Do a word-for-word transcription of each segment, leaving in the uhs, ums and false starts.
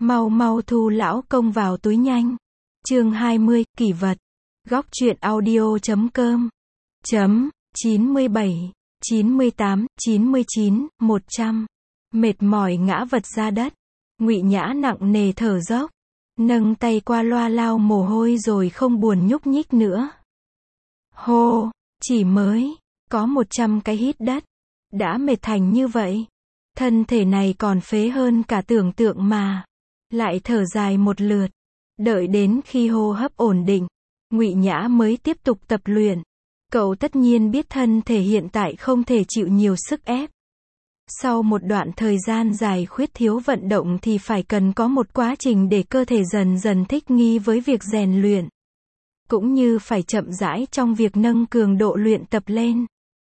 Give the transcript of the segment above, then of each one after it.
Mau mau thu lão công vào túi nhanh. Chương hai mươi, kỷ vật. Góc truyện audio chấm com. Chấm, chín mươi bảy, chín mươi tám, chín mươi chín, một trăm. Mệt mỏi ngã vật ra đất. Ngụy Nhã nặng nề thở dốc. Nâng tay qua loa lau mồ hôi rồi không buồn nhúc nhích nữa. Hô, chỉ mới có một trăm cái hít đất. Đã mệt thành như vậy. Thân thể này còn phế hơn cả tưởng tượng mà. Lại thở dài một lượt. Đợi đến khi hô hấp ổn định, Ngụy Nhã mới tiếp tục tập luyện. Cậu tất nhiên biết thân thể hiện tại không thể chịu nhiều sức ép. Sau một đoạn thời gian dài khuyết thiếu vận động thì phải cần có một quá trình để cơ thể dần dần thích nghi với việc rèn luyện. Cũng như phải chậm rãi trong việc nâng cường độ luyện tập lên.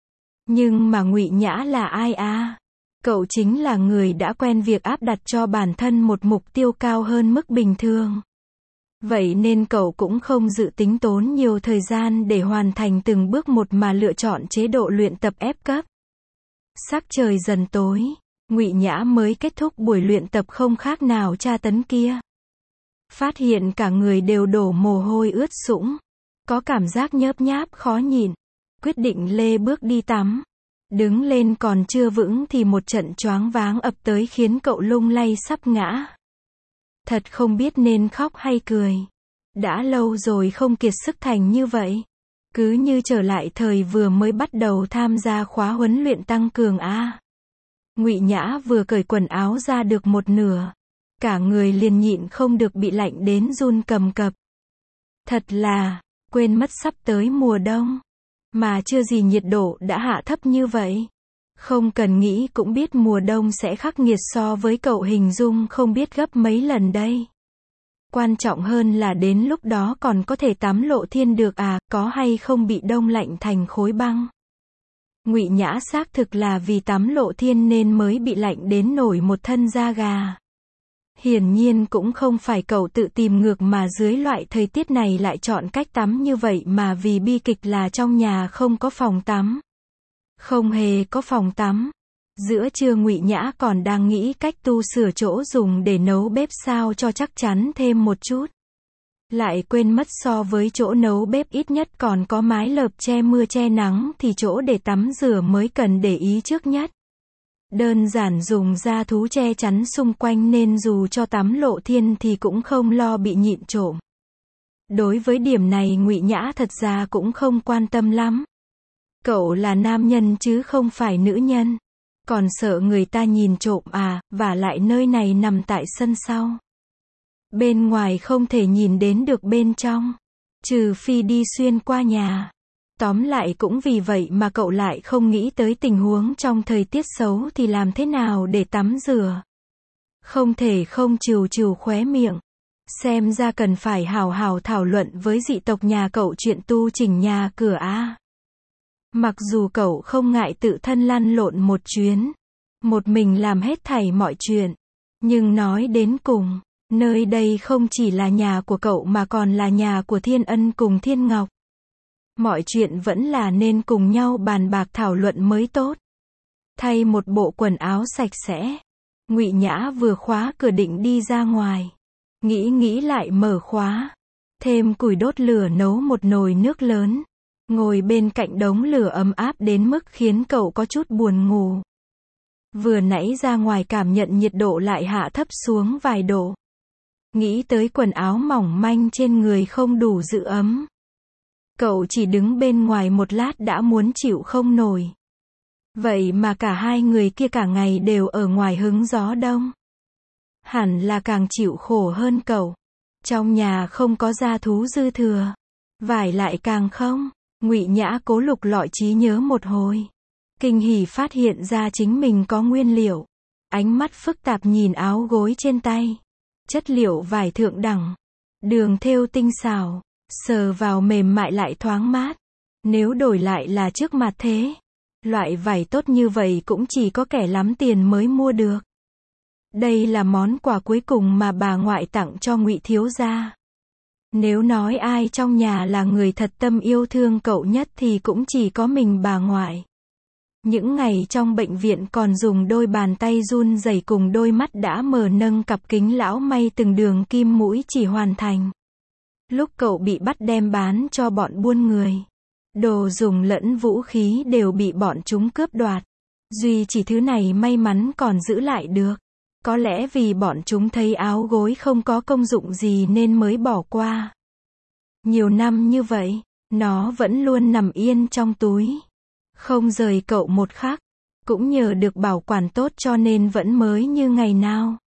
Nhưng mà Ngụy Nhã là ai à? Cậu chính là người đã quen việc áp đặt cho bản thân một mục tiêu cao hơn mức bình thường. Vậy nên cậu cũng không dự tính tốn nhiều thời gian để hoàn thành từng bước một mà lựa chọn chế độ luyện tập ép cấp. Sắc trời dần tối, Ngụy Nhã mới kết thúc buổi luyện tập không khác nào tra tấn kia. Phát hiện cả người đều đổ mồ hôi ướt sũng. Có cảm giác nhớp nháp khó nhịn. Quyết định lê bước đi tắm. Đứng lên còn chưa vững thì một trận choáng váng ập tới khiến cậu lung lay sắp ngã. Thật không biết nên khóc hay cười. Đã lâu rồi không kiệt sức thành như vậy. Cứ như trở lại thời vừa mới bắt đầu tham gia khóa huấn luyện tăng cường a. Ngụy Nhã vừa cởi quần áo ra được một nửa. Cả người liền nhịn không được bị lạnh đến run cầm cập. Thật là, quên mất sắp tới mùa đông. Mà chưa gì nhiệt độ đã hạ thấp như vậy. Không cần nghĩ cũng biết mùa đông sẽ khắc nghiệt so với cậu hình dung không biết gấp mấy lần đây. Quan trọng hơn là đến lúc đó còn có thể tắm lộ thiên được à, có hay không bị đông lạnh thành khối băng. Ngụy Nhã xác thực là vì tắm lộ thiên nên mới bị lạnh đến nổi một thân da gà. Hiển nhiên cũng không phải cậu tự tìm ngược mà dưới loại thời tiết này lại chọn cách tắm như vậy mà vì bi kịch là trong nhà không có phòng tắm. Không hề có phòng tắm. Giữa trưa Ngụy Nhã còn đang nghĩ cách tu sửa chỗ dùng để nấu bếp sao cho chắc chắn thêm một chút. Lại quên mất so với chỗ nấu bếp ít nhất còn có mái lợp che mưa che nắng thì chỗ để tắm rửa mới cần để ý trước nhất. Đơn giản dùng da thú che chắn xung quanh nên dù cho tắm lộ thiên thì cũng không lo bị nhịn trộm. Đối với điểm này Ngụy Nhã thật ra cũng không quan tâm lắm. Cậu là nam nhân chứ không phải nữ nhân. Còn sợ người ta nhìn trộm à, vả lại nơi này nằm tại sân sau. Bên ngoài không thể nhìn đến được bên trong. Trừ phi đi xuyên qua nhà. Tóm lại cũng vì vậy mà cậu lại không nghĩ tới tình huống trong thời tiết xấu thì làm thế nào để tắm rửa. Không thể không trừu trừu khóe miệng. Xem ra cần phải hào hào thảo luận với dị tộc nhà cậu chuyện tu chỉnh nhà cửa a. Mặc dù cậu không ngại tự thân lăn lộn một chuyến. Một mình làm hết thảy mọi chuyện. Nhưng nói đến cùng, nơi đây không chỉ là nhà của cậu mà còn là nhà của Thiên Ân cùng Thiên Ngọc. Mọi chuyện vẫn là nên cùng nhau bàn bạc thảo luận mới tốt. Thay một bộ quần áo sạch sẽ. Ngụy Nhã vừa khóa cửa định đi ra ngoài. Nghĩ nghĩ lại mở khóa. Thêm củi đốt lửa nấu một nồi nước lớn. Ngồi bên cạnh đống lửa ấm áp đến mức khiến cậu có chút buồn ngủ. Vừa nãy ra ngoài cảm nhận nhiệt độ lại hạ thấp xuống vài độ. Nghĩ tới quần áo mỏng manh trên người không đủ giữ ấm. Cậu chỉ đứng bên ngoài một lát đã muốn chịu không nổi. Vậy mà cả hai người kia cả ngày đều ở ngoài hứng gió đông. Hẳn là càng chịu khổ hơn cậu. Trong nhà không có gia thú dư thừa. Vải lại càng không. Ngụy Nhã cố lục lọi trí nhớ một hồi. Kinh hỉ phát hiện ra chính mình có nguyên liệu. Ánh mắt phức tạp nhìn áo gối trên tay. Chất liệu vải thượng đẳng. Đường thêu tinh xảo. Sờ vào mềm mại lại thoáng mát. Nếu đổi lại là trước mặt thế. Loại vải tốt như vậy cũng chỉ có kẻ lắm tiền mới mua được. Đây là món quà cuối cùng mà bà ngoại tặng cho Ngụy thiếu gia. Nếu nói ai trong nhà là người thật tâm yêu thương cậu nhất thì cũng chỉ có mình bà ngoại. Những ngày trong bệnh viện còn dùng đôi bàn tay run rẩy cùng đôi mắt đã mờ nâng cặp kính lão may từng đường kim mũi chỉ hoàn thành. Lúc cậu bị bắt đem bán cho bọn buôn người. Đồ dùng lẫn vũ khí đều bị bọn chúng cướp đoạt. Duy chỉ thứ này may mắn còn giữ lại được. Có lẽ vì bọn chúng thấy áo gối không có công dụng gì nên mới bỏ qua. Nhiều năm như vậy, nó vẫn luôn nằm yên trong túi. Không rời cậu một khắc. Cũng nhờ được bảo quản tốt cho nên vẫn mới như ngày nào.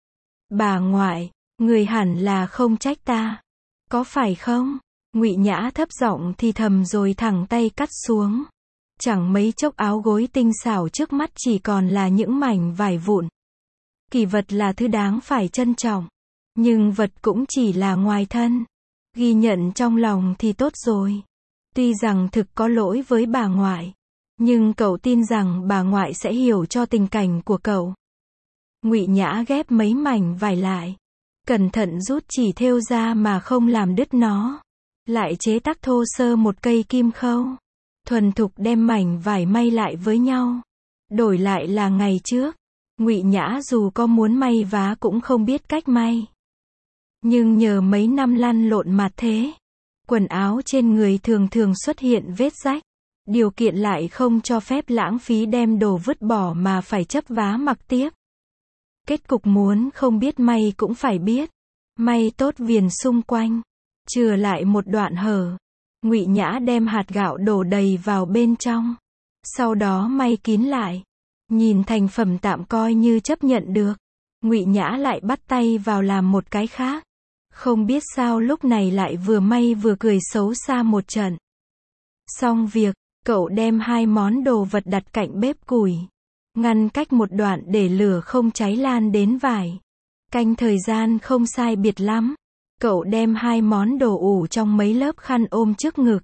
Bà ngoại, người hẳn là không trách ta. Có phải không? Ngụy Nhã thấp giọng thì thầm rồi thẳng tay cắt xuống. Chẳng mấy chốc áo gối tinh xảo trước mắt chỉ còn là những mảnh vải vụn. Kỷ vật là thứ đáng phải trân trọng. Nhưng vật cũng chỉ là ngoài thân. Ghi nhận trong lòng thì tốt rồi. Tuy rằng thực có lỗi với bà ngoại. Nhưng cậu tin rằng bà ngoại sẽ hiểu cho tình cảnh của cậu. Ngụy Nhã ghép mấy mảnh vải lại. Cẩn thận rút chỉ thêu ra mà không làm đứt nó. Lại chế tác thô sơ một cây kim khâu. Thuần thục đem mảnh vải may lại với nhau. Đổi lại là ngày trước. Ngụy Nhã dù có muốn may vá cũng không biết cách may. Nhưng nhờ mấy năm lăn lộn mặt thế. Quần áo trên người thường thường xuất hiện vết rách. Điều kiện lại không cho phép lãng phí đem đồ vứt bỏ mà phải chấp vá mặc tiếp. Kết cục muốn không biết may cũng phải biết. May tốt viền xung quanh. Chừa lại một đoạn hở. Ngụy Nhã đem hạt gạo đổ đầy vào bên trong. Sau đó may kín lại. Nhìn thành phẩm tạm coi như chấp nhận được. Ngụy Nhã lại bắt tay vào làm một cái khác. Không biết sao lúc này lại vừa may vừa cười xấu xa một trận. Xong việc, cậu đem hai món đồ vật đặt cạnh bếp củi. Ngăn cách một đoạn để lửa không cháy lan đến vải. Canh thời gian không sai biệt lắm. Cậu đem hai món đồ ủ trong mấy lớp khăn ôm trước ngực.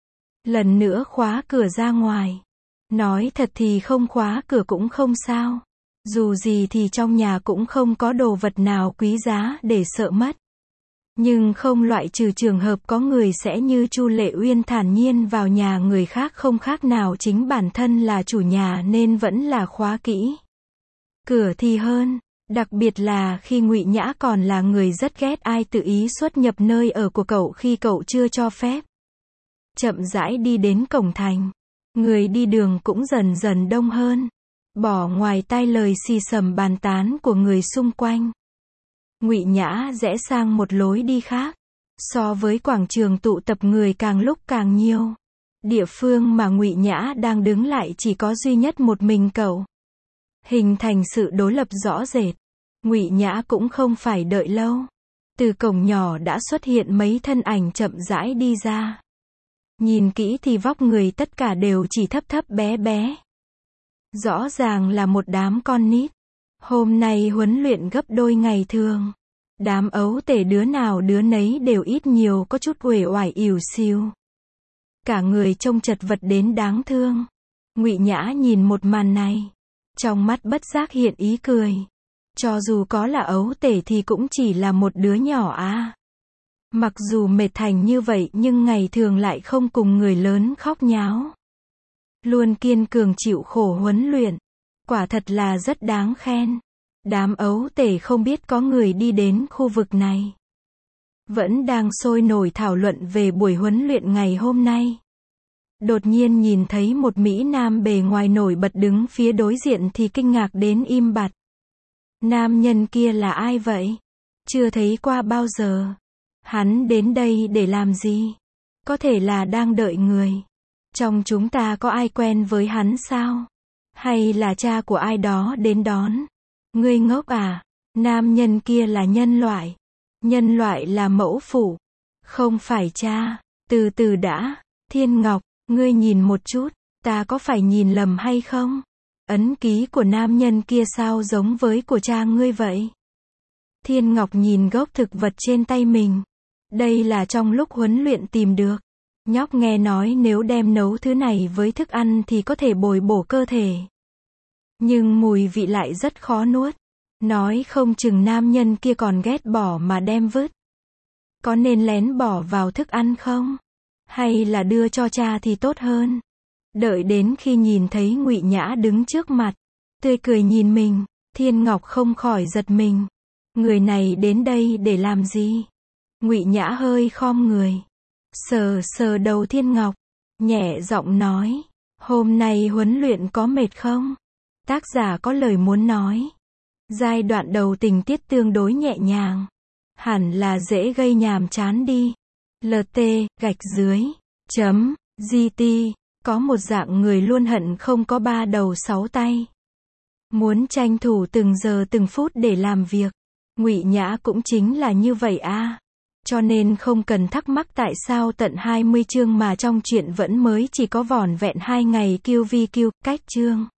Lần nữa khóa cửa ra ngoài. Nói thật thì không khóa cửa cũng không sao. Dù gì thì trong nhà cũng không có đồ vật nào quý giá để sợ mất. Nhưng không loại trừ trường hợp có người sẽ như Chu Lệ Uyên thản nhiên vào nhà người khác không khác nào chính bản thân là chủ nhà nên vẫn là khóa kỹ. Cửa thì hơn. Đặc biệt là khi Ngụy Nhã còn là người rất ghét ai tự ý xuất nhập nơi ở của cậu khi cậu chưa cho phép. Chậm rãi đi đến cổng thành. Người đi đường cũng dần dần đông hơn. Bỏ ngoài tai lời xì xầm bàn tán của người xung quanh. Ngụy Nhã rẽ sang một lối đi khác. So với quảng trường tụ tập người càng lúc càng nhiều. Địa phương mà Ngụy Nhã đang đứng lại chỉ có duy nhất một mình cậu. Hình thành sự đối lập rõ rệt. Ngụy Nhã cũng không phải đợi lâu. Từ cổng nhỏ đã xuất hiện mấy thân ảnh chậm rãi đi ra. Nhìn kỹ thì vóc người tất cả đều chỉ thấp thấp bé bé. Rõ ràng là một đám con nít. Hôm nay huấn luyện gấp đôi ngày thường. Đám ấu tể đứa nào đứa nấy đều ít nhiều có chút uể oải ỉu xìu. Cả người trông chật vật đến đáng thương. Ngụy Nhã nhìn một màn này. Trong mắt bất giác hiện ý cười. Cho dù có là ấu tể thì cũng chỉ là một đứa nhỏ à. Mặc dù mệt thành như vậy nhưng ngày thường lại không cùng người lớn khóc nháo. Luôn kiên cường chịu khổ huấn luyện. Quả thật là rất đáng khen. Đám ấu tể không biết có người đi đến khu vực này. Vẫn đang sôi nổi thảo luận về buổi huấn luyện ngày hôm nay. Đột nhiên nhìn thấy một Mỹ Nam bề ngoài nổi bật đứng phía đối diện thì kinh ngạc đến im bặt. Nam nhân kia là ai vậy? Chưa thấy qua bao giờ. Hắn đến đây để làm gì? Có thể là đang đợi người. Trong chúng ta có ai quen với hắn sao? Hay là cha của ai đó đến đón? Ngươi ngốc à? Nam nhân kia là nhân loại. Nhân loại là mẫu phụ. Không phải cha. Từ từ đã. Thiên Ngọc, ngươi nhìn một chút. Ta có phải nhìn lầm hay không? Ấn ký của nam nhân kia sao giống với của cha ngươi vậy? Thiên Ngọc nhìn gốc thực vật trên tay mình. Đây là trong lúc huấn luyện tìm được. Nhóc nghe nói nếu đem nấu thứ này với thức ăn thì có thể bồi bổ cơ thể. Nhưng mùi vị lại rất khó nuốt. Nói không chừng nam nhân kia còn ghét bỏ mà đem vứt. Có nên lén bỏ vào thức ăn không? Hay là đưa cho cha thì tốt hơn? Đợi đến khi nhìn thấy Ngụy Nhã đứng trước mặt, tươi cười nhìn mình, Thiên Ngọc không khỏi giật mình. Người này đến đây để làm gì? Ngụy Nhã hơi khom người, sờ sờ đầu Thiên Ngọc, nhẹ giọng nói, hôm nay huấn luyện có mệt không? Tác giả có lời muốn nói. Giai đoạn đầu tình tiết tương đối nhẹ nhàng, hẳn là dễ gây nhàm chán đi. lờ tê, gạch dưới, chấm, giê tê, có một dạng người luôn hận không có ba đầu sáu tay. Muốn tranh thủ từng giờ từng phút để làm việc. Ngụy Nhã cũng chính là như vậy a. À. Cho nên không cần thắc mắc tại sao tận hai mươi chương mà trong truyện vẫn mới chỉ có vỏn vẹn hai ngày Q V Q, cách chương.